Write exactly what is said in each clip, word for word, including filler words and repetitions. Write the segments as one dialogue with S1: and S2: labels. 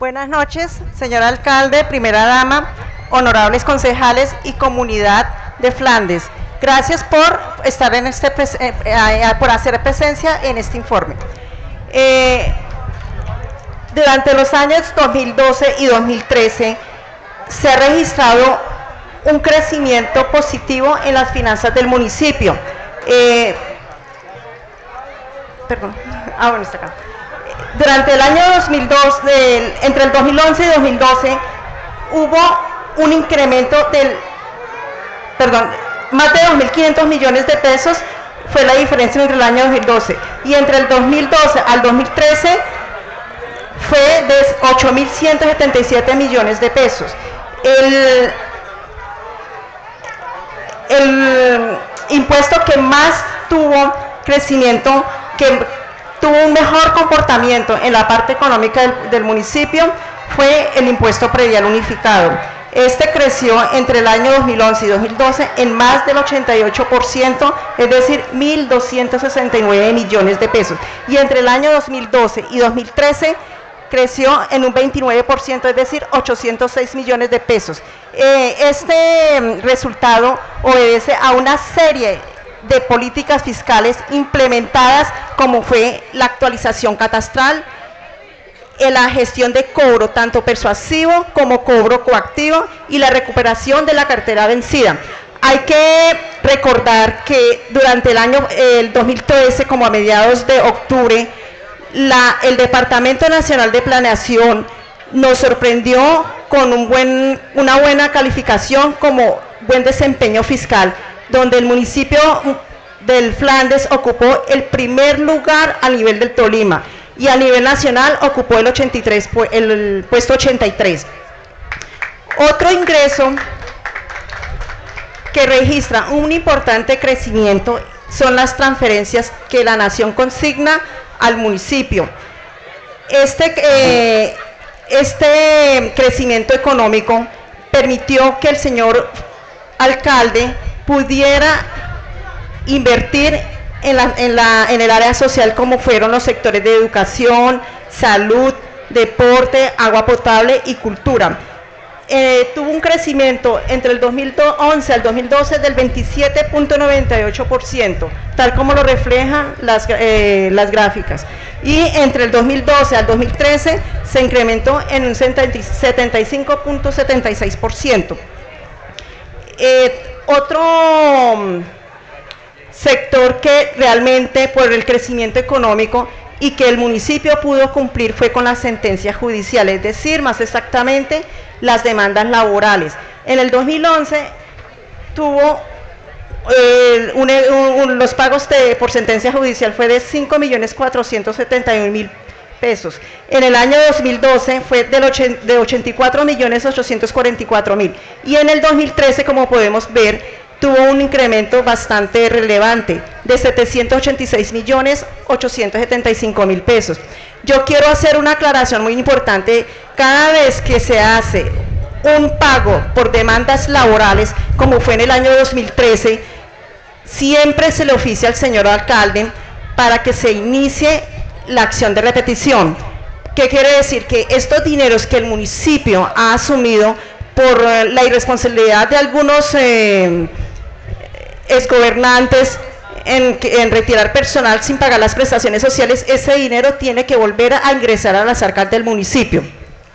S1: Buenas noches, señor alcalde, primera dama, honorables concejales y comunidad de Flandes. Gracias por estar en este eh, eh, por hacer presencia en este informe. Eh, durante los años dos mil doce y dos mil trece se ha registrado un crecimiento positivo en las finanzas del municipio. Eh, perdón, ah, bueno, está acá. Durante el año dos mil dos, del, entre el dos mil once y dos mil doce, hubo un incremento del, perdón, más de dos mil quinientos millones de pesos fue la diferencia entre el año dos mil doce, y entre el dos mil doce al dos mil trece fue de ocho mil ciento setenta y siete millones de pesos. El, el impuesto que más tuvo crecimiento, que tuvo un mejor comportamiento en la parte económica del, del municipio, fue el impuesto predial unificado. Este creció entre el año dos mil once y dos mil doce en más del ochenta y ocho por ciento, es decir, mil doscientos sesenta y nueve millones de pesos. Y entre el año dos mil doce y dos mil trece creció en un veintinueve por ciento, es decir, ochocientos seis millones de pesos. Eh, este resultado obedece a una serie de políticas fiscales implementadas, como fue la actualización catastral, la gestión de cobro tanto persuasivo como cobro coactivo y la recuperación de la cartera vencida. Hay que recordar que durante el año el dos mil trece, como a mediados de octubre, la, el Departamento Nacional de Planeación nos sorprendió con un buen, una buena calificación como buen desempeño fiscal, donde el municipio del Flandes ocupó el primer lugar a nivel del Tolima, y a nivel nacional ocupó el, ochenta y tres, el puesto ochenta y tres. Otro ingreso que registra un importante crecimiento son las transferencias que la nación consigna al municipio. Este, eh, este crecimiento económico permitió que el señor alcalde pudiera invertir En, la, en, la, en el área social, como fueron los sectores de educación, salud, deporte, agua potable y cultura. Eh, tuvo un crecimiento entre el dos mil once al dos mil doce del veintisiete punto noventa y ocho por ciento, tal como lo reflejan las, eh, las gráficas. Y entre el dos mil doce al dos mil trece se incrementó en un setenta y cinco punto setenta y seis por ciento. Eh, otro sector que realmente por el crecimiento económico y que el municipio pudo cumplir fue con las sentencias judiciales, es decir, más exactamente las demandas laborales. En el dos mil once tuvo eh, un, un, los pagos de, por sentencia judicial fue de cinco millones cuatrocientos setenta y un mil pesos. En el año dos mil doce fue del ochenta, de ochenta y cuatro millones ochocientos cuarenta y cuatro mil, y en el dos mil trece, como podemos ver, tuvo un incremento bastante relevante de setecientos ochenta y seis millones ochocientos setenta y cinco mil pesos. Yo quiero hacer una aclaración muy importante: cada vez que se hace un pago por demandas laborales, como fue en el año dos mil trece, siempre se le oficia al señor alcalde para que se inicie la acción de repetición. ¿Qué quiere decir? Que estos dineros que el municipio ha asumido por la irresponsabilidad de algunos eh, exgobernantes en, en retirar personal sin pagar las prestaciones sociales, ese dinero tiene que volver a ingresar a las arcas del municipio.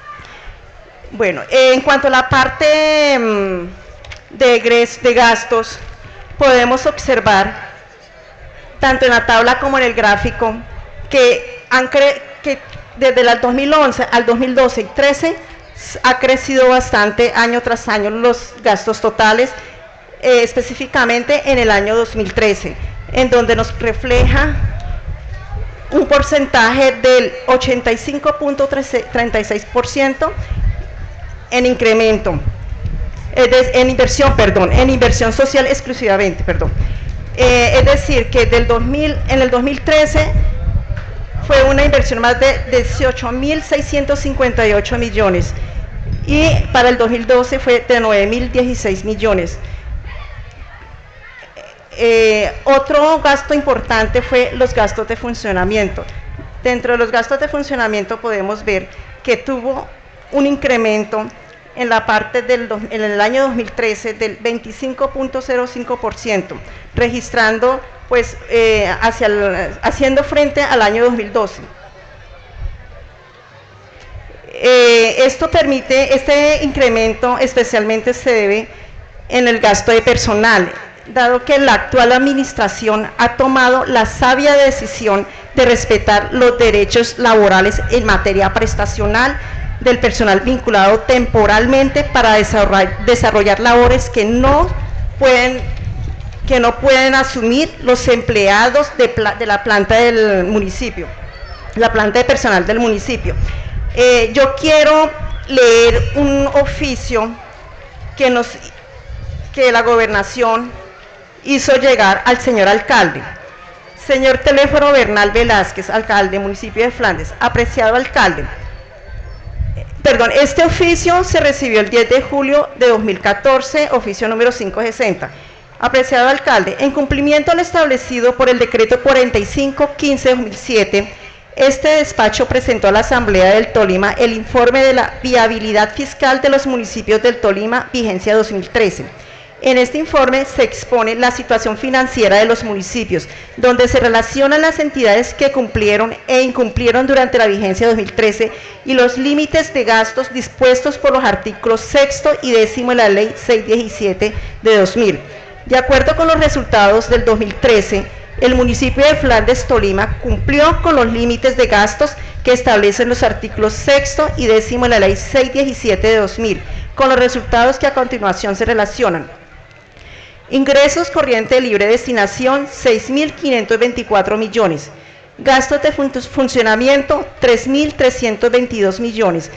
S1: Bueno, eh, en cuanto a la parte mmm, de, de gastos, podemos observar, tanto en la tabla como en el gráfico, que, han cre que desde el dos mil once al dos mil doce y trece ha crecido bastante año tras año los gastos totales, eh, específicamente en el año dos mil trece, en donde nos refleja un porcentaje del ochenta y cinco punto treinta y seis por ciento en incremento, es de, en inversión, perdón, en inversión social exclusivamente, perdón. Eh, es decir, que del dos mil, en el dos mil trece fue una inversión más de dieciocho mil seiscientos cincuenta y ocho millones, y para el dos mil doce fue de nueve mil dieciséis millones. Eh, otro gasto importante fue los gastos de funcionamiento. Dentro de los gastos de funcionamiento podemos ver que tuvo un incremento en la parte del en el año dos mil trece del veinticinco punto cero cinco por ciento, registrando pues eh, hacia el, haciendo frente al año dos mil doce. Eh, esto permite, este incremento especialmente se debe en el gasto de personal, dado que la actual administración ha tomado la sabia decisión de respetar los derechos laborales en materia prestacional del personal vinculado temporalmente para desarrollar, desarrollar labores que no pueden, que no pueden asumir los empleados de, de la planta del municipio, la planta de personal del municipio. Eh, yo quiero leer un oficio que, nos, que la gobernación hizo llegar al señor alcalde. Señor Teléfono Bernal Velázquez, alcalde, municipio de Flandes. Apreciado alcalde, perdón, este oficio se recibió el diez de julio de dos mil catorce, oficio número quinientos sesenta. Apreciado alcalde, en cumplimiento al establecido por el decreto cuarenta y cinco quince de dos mil siete, este despacho presentó a la Asamblea del Tolima el informe de la viabilidad fiscal de los municipios del Tolima, vigencia dos mil trece. En este informe se expone la situación financiera de los municipios, donde se relacionan las entidades que cumplieron e incumplieron durante la vigencia dos mil trece y los límites de gastos dispuestos por los artículos sexto y décimo de la Ley seiscientos diecisiete de dos mil. De acuerdo con los resultados del dos mil trece, el municipio de Flandes, Tolima, cumplió con los límites de gastos que establecen los artículos sexto y décimo de la Ley seiscientos diecisiete de dos mil, con los resultados que a continuación se relacionan. Ingresos corriente de libre destinación, seis mil quinientos veinticuatro millones. Gastos de fun funcionamiento, tres mil trescientos veintidós millones.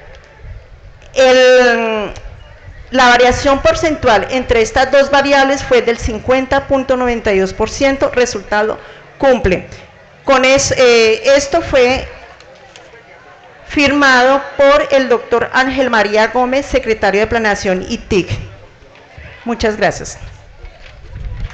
S1: El, la variación porcentual entre estas dos variables fue del cincuenta punto noventa y dos por ciento, resultado cumple. Con es, eh, esto fue firmado por el doctor Ángel María Gómez, secretario de Planeación I T I C. Muchas gracias.